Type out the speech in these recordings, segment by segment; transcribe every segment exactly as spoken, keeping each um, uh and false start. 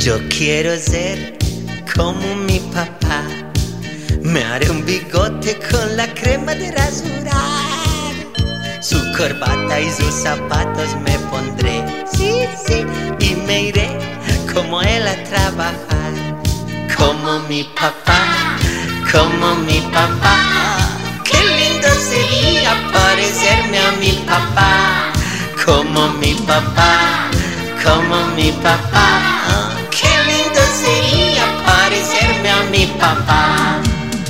Yo quiero ser como mi papá. Me haré un bigote con la crema de rasurar. Su corbata y sus zapatos me pondré, sí, sí, y me iré como él a trabajar. Como mi papá, como mi papá. Qué lindo sería parecerme a mi papá. Como mi papá, como mi papá. Qué lindo sería parecerme a mi papá.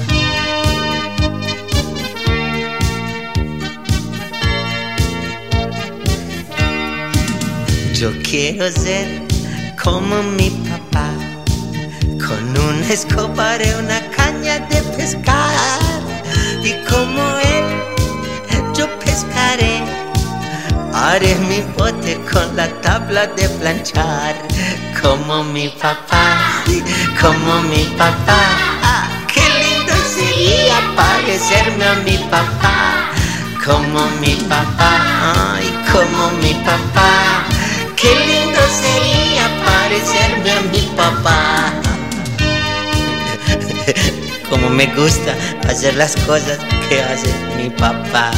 Yo quiero ser como mi papá, con una escoba haré una caña de pescar, y como él yo pescaré. Haré mi bote con la tabla de planchar. Como mi papá, como mi papá. Ah, qué lindo sería parecerme a mi papá. Como mi papá, ay, como mi papá. Qué lindo sería parecerme a mi papá. Como me gusta hacer las cosas que hace mi papá.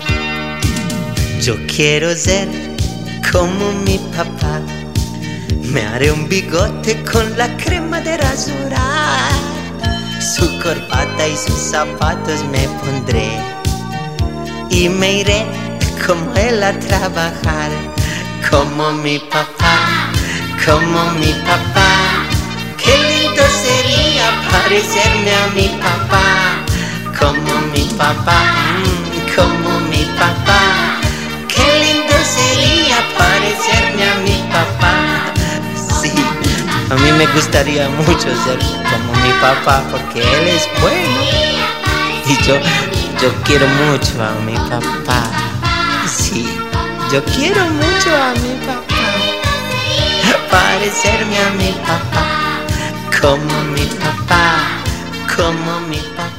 Yo quiero ser como mi papá. Me haré un bigote con la crema de rasurar. Su corbata y sus zapatos me pondré, y me iré como él a trabajar. Como mi papá, como mi papá. Qué lindo sería parecerme a mi papá. Como mi papá, mm, como mi papá. Qué lindo sería parecerme a mi papá. Sí, a mí me gustaría mucho ser como mi papá, porque él es bueno. Y yo, yo quiero mucho a mi papá. Sí, yo quiero mucho a mi papá. Parecerme a mi papá. Como mi papá, como mi papá.